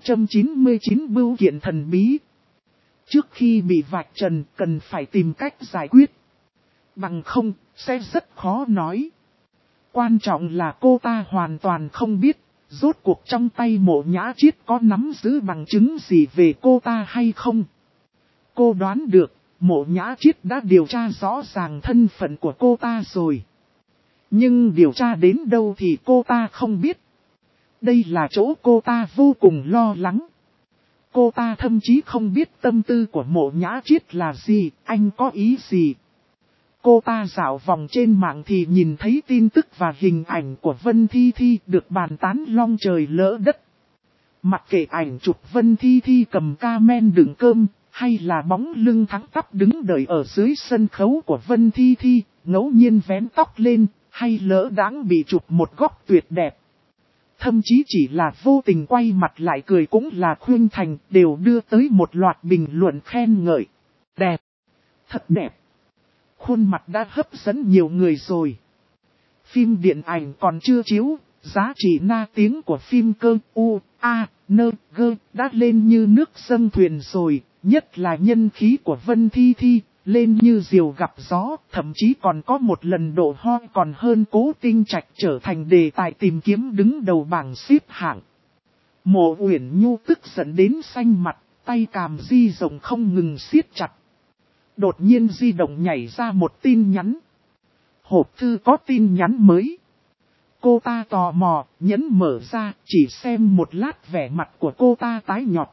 699 bưu kiện thần bí. Trước khi bị vạch trần cần phải tìm cách giải quyết. Bằng không, sẽ rất khó nói. Quan trọng là cô ta hoàn toàn không biết, rốt cuộc trong tay Mộ Nhã Chiết có nắm giữ bằng chứng gì về cô ta hay không. Cô đoán được, Mộ Nhã Chiết đã điều tra rõ ràng thân phận của cô ta rồi. Nhưng điều tra đến đâu thì cô ta không biết. Đây là chỗ cô ta vô cùng lo lắng. Cô ta thậm chí không biết tâm tư của Mộ Nhã Chiết là gì, anh có ý gì. Cô ta dạo vòng trên mạng thì nhìn thấy tin tức và hình ảnh của Vân Thi Thi được bàn tán long trời lỡ đất. Mặc kệ ảnh chụp Vân Thi Thi cầm ca men đựng cơm, hay là bóng lưng thẳng tắp đứng đợi ở dưới sân khấu của Vân Thi Thi, ngẫu nhiên vén tóc lên, hay lỡ đãng bị chụp một góc tuyệt đẹp. Thậm chí chỉ là vô tình quay mặt lại cười cũng là khuyên thành, đều đưa tới một loạt bình luận khen ngợi. Đẹp, thật đẹp. Khuôn mặt đã hấp dẫn nhiều người rồi. Phim điện ảnh còn chưa chiếu, giá trị na tiếng của phim cơ U.A.N.G đã lên như nước dâng thuyền rồi, nhất là nhân khí của Vân Thi Thi, lên như diều gặp gió, thậm chí còn có một lần độ ho còn hơn Cố Tinh Trạch trở thành đề tài tìm kiếm đứng đầu bảng xếp hạng. Mộ Uyển Nhu tức giận đến xanh mặt, tay càm di rộng không ngừng siết chặt. Đột nhiên di động nhảy ra một tin nhắn. Hộp thư có tin nhắn mới. Cô ta tò mò, nhấn mở ra, chỉ xem một lát vẻ mặt của cô ta tái nhọt.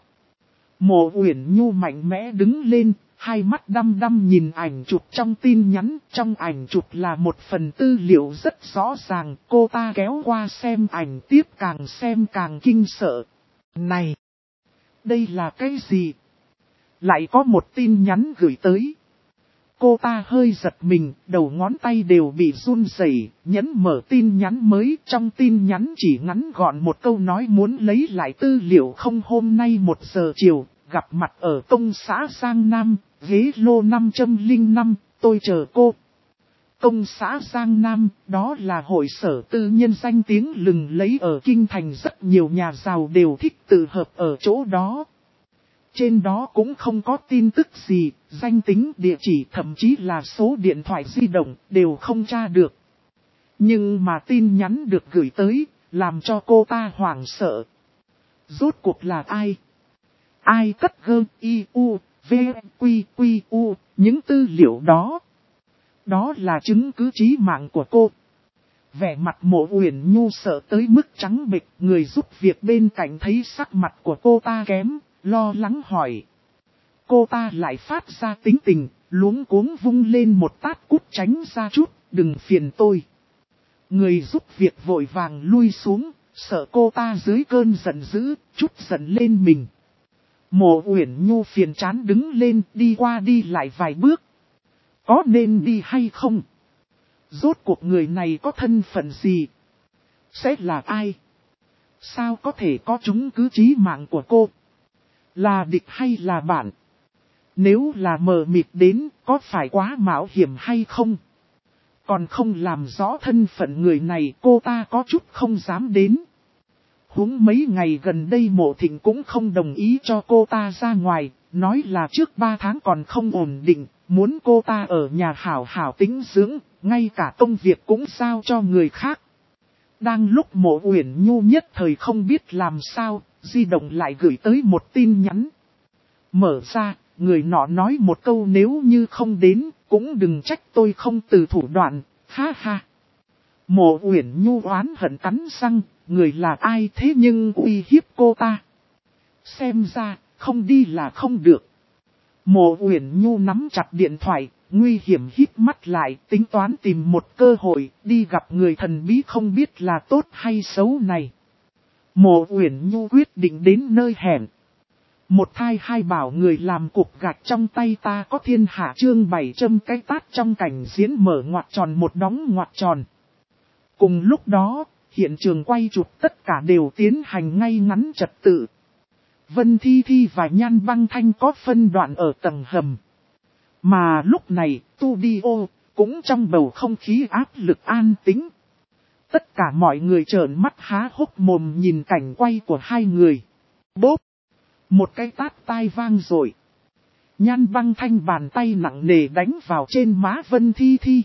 Mộ Uyển Nhu mạnh mẽ đứng lên, hai mắt đăm đăm nhìn ảnh chụp trong tin nhắn. Trong ảnh chụp là một phần tư liệu rất rõ ràng, cô ta kéo qua xem ảnh tiếp càng xem càng kinh sợ. Này! Đây là cái gì? Lại có một tin nhắn gửi tới. Cô ta hơi giật mình, đầu ngón tay đều bị run rẩy, nhấn mở tin nhắn mới. Trong tin nhắn chỉ ngắn gọn một câu nói muốn lấy lại tư liệu không hôm nay 1 giờ chiều, gặp mặt ở công xã Giang Nam, ghế lô 505, tôi chờ cô. Công xã Giang Nam, đó là hội sở tư nhân danh tiếng lừng lấy ở Kinh Thành, rất nhiều nhà giàu đều thích tự hợp ở chỗ đó. Trên đó cũng không có tin tức gì, danh tính, địa chỉ, thậm chí là số điện thoại di động đều không tra được. Nhưng mà tin nhắn được gửi tới, làm cho cô ta hoảng sợ. Rốt cuộc là ai? Ai cất gơ i u v q q u những tư liệu đó? Đó là chứng cứ chí mạng của cô. Vẻ mặt Mộ Uyển Nhu sợ tới mức trắng bệch, người giúp việc bên cạnh thấy sắc mặt của cô ta kém, lo lắng hỏi. Cô ta lại phát ra tính tình, luống cuống vung lên một tát cút tránh ra chút, đừng phiền tôi. Người giúp việc vội vàng lui xuống, sợ cô ta dưới cơn giận dữ, chút giận lên mình. Mộ Uyển Nhu phiền chán đứng lên, đi qua đi lại vài bước. Có nên đi hay không? Rốt cuộc người này có thân phận gì? Sẽ là ai? Sao có thể có chứng cứ chí mạng của cô? Là địch hay là bạn? Nếu là mờ mịt đến, có phải quá mạo hiểm hay không? Còn không làm rõ thân phận người này, cô ta có chút không dám đến. Huống mấy ngày gần đây Mộ Thịnh cũng không đồng ý cho cô ta ra ngoài, nói là trước 3 tháng còn không ổn định, muốn cô ta ở nhà hảo hảo tĩnh dưỡng, ngay cả công việc cũng giao cho người khác. Đang lúc Mộ Uyển Nhu nhất thời không biết làm sao, di động lại gửi tới một tin nhắn. Mở ra, người nọ nói một câu nếu như không đến, cũng đừng trách tôi không từ thủ đoạn, ha ha. Mộ Uyển Nhu oán hận cắn răng, người là ai thế nhưng uy hiếp cô ta. Xem ra, không đi là không được. Mộ Uyển Nhu nắm chặt điện thoại, nguy hiểm hít mắt lại, tính toán tìm một cơ hội, đi gặp người thần bí không biết là tốt hay xấu này. Mộ Uyển Nhu quyết định đến nơi hẹn. Một thai hai bảo người làm cục gạch trong tay ta có thiên hạ chương 7 châm cái tát trong cảnh diễn mở ngoặc tròn một đóng ngoặc tròn. Cùng lúc đó, hiện trường quay chụp tất cả đều tiến hành ngay ngắn trật tự. Vân Thi Thi và Nhan Băng Thanh có phân đoạn ở tầng hầm. Mà lúc này, studio cũng trong bầu không khí áp lực an tĩnh. Tất cả mọi người trợn mắt há hốc mồm nhìn cảnh quay của hai người. Bốp! Một cái tát tai vang rồi. Nhan Băng Thanh bàn tay nặng nề đánh vào trên má Vân Thi Thi.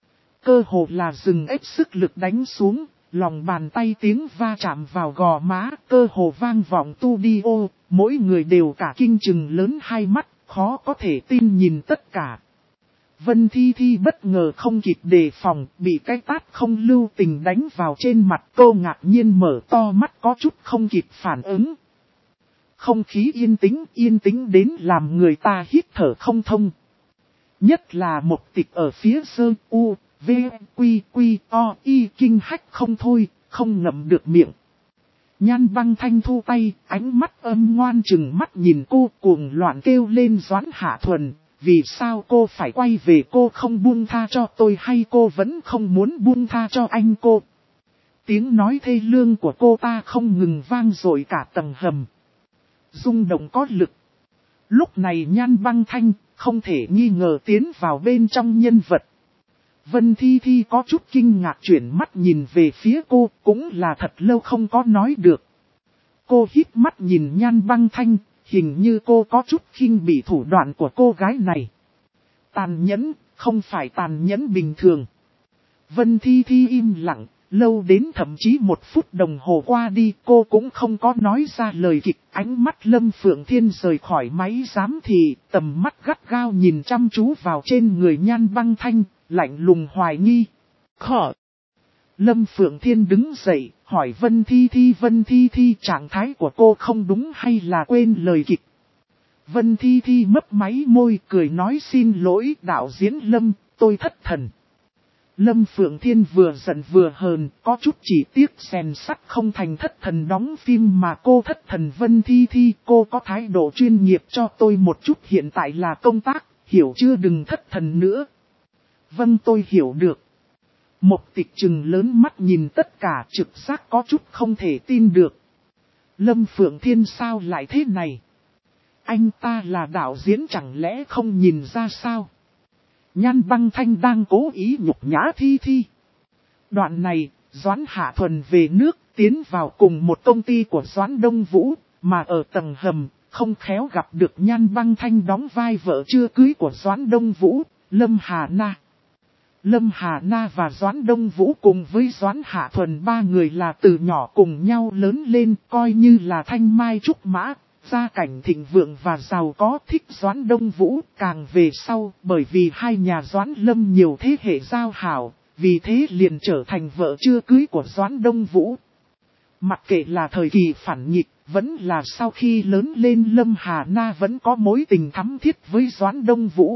Cơ hồ là dừng ép sức lực đánh xuống, lòng bàn tay tiếng va chạm vào gò má, cơ hồ vang vọng studio, mỗi người đều cả kinh chừng lớn hai mắt, khó có thể tin nhìn tất cả. Vân Thi Thi bất ngờ không kịp đề phòng, bị cái tát không lưu tình đánh vào trên mặt, cô ngạc nhiên mở to mắt có chút không kịp phản ứng. Không khí yên tĩnh đến làm người ta hít thở không thông. Nhất là một tịch ở phía sơ u, v, quy, o, y kinh hách không thôi, không ngậm được miệng. Nhan Băng Thanh thu tay, ánh mắt âm ngoan chừng mắt nhìn cô cuồng loạn kêu lên Doãn Hạ Thuần. Vì sao cô phải quay về, cô không buông tha cho tôi hay cô vẫn không muốn buông tha cho anh cô? Tiếng nói thê lương của cô ta không ngừng vang dội cả tầng hầm. Rung động có lực. Lúc này Nhan Băng Thanh không thể nghi ngờ tiến vào bên trong nhân vật. Vân Thi Thi có chút kinh ngạc chuyển mắt nhìn về phía cô, cũng là thật lâu không có nói được. Cô híp mắt nhìn Nhan Băng Thanh, hình như cô có chút khinh bỉ thủ đoạn của cô gái này. Tàn nhẫn, không phải tàn nhẫn bình thường. Vân Thi Thi im lặng, lâu đến thậm chí 1 phút đồng hồ qua đi cô cũng không có nói ra lời kịch. Ánh mắt Lâm Phượng Thiên rời khỏi máy giám thị, tầm mắt gắt gao nhìn chăm chú vào trên người Nhan Băng Thanh, lạnh lùng hoài nghi. Khỏi! Lâm Phượng Thiên đứng dậy, hỏi Vân Thi Thi trạng thái của cô không đúng hay là quên lời kịch. Vân Thi mấp máy môi cười nói xin lỗi đạo diễn Lâm, tôi thất thần. Lâm Phượng Thiên vừa giận vừa hờn, có chút chỉ tiếc rèn sắt không thành thất thần đóng phim mà cô thất thần. Vân Thi, cô có thái độ chuyên nghiệp cho tôi một chút, hiện tại là công tác, hiểu chưa, đừng thất thần nữa. Vâng tôi hiểu được. Một tịch trừng lớn mắt nhìn tất cả, trực giác có chút không thể tin được. Lâm Phượng Thiên sao lại thế này? Anh ta là đạo diễn chẳng lẽ không nhìn ra sao? Nhan Băng Thanh đang cố ý nhục nhã Thi. Đoạn này, Doãn Hạ Thuần về nước, tiến vào cùng một công ty của Doãn Đông Vũ, mà ở tầng hầm, không khéo gặp được Nhan Băng Thanh đóng vai vợ chưa cưới của Doãn Đông Vũ, Lâm Hà Na. Lâm Hà Na và Doãn Đông Vũ cùng với Doãn Hạ Thuần 3 người là từ nhỏ cùng nhau lớn lên, coi như là thanh mai trúc mã. Gia cảnh thịnh vượng và giàu có, thích Doãn Đông Vũ càng về sau, bởi vì hai nhà Doãn Lâm nhiều thế hệ giao hảo, vì thế liền trở thành vợ chưa cưới của Doãn Đông Vũ. Mặc kệ là thời kỳ phản nghịch, vẫn là sau khi lớn lên Lâm Hà Na vẫn có mối tình thắm thiết với Doãn Đông Vũ.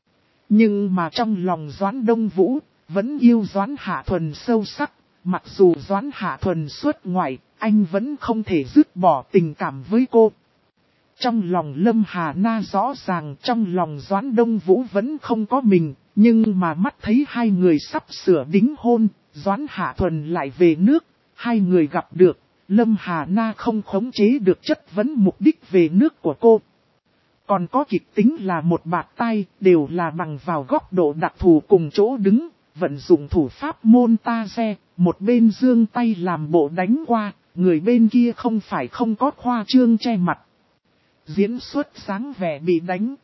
Nhưng mà trong lòng Doãn Đông Vũ, vẫn yêu Doãn Hạ Thuần sâu sắc, mặc dù Doãn Hạ Thuần xuất ngoại, anh vẫn không thể dứt bỏ tình cảm với cô. Trong lòng Lâm Hà Na rõ ràng trong lòng Doãn Đông Vũ vẫn không có mình, nhưng mà mắt thấy hai người sắp sửa đính hôn, Doãn Hạ Thuần lại về nước, hai người gặp được, Lâm Hà Na không khống chế được chất vấn mục đích về nước của cô. Còn có kịch tính là một bạt tay, đều là bằng vào góc độ đặc thù cùng chỗ đứng, vận dụng thủ pháp montage, một bên giương tay làm bộ đánh qua, Người bên kia không phải không có khoa trương che mặt. Diễn xuất sáng vẻ bị đánh.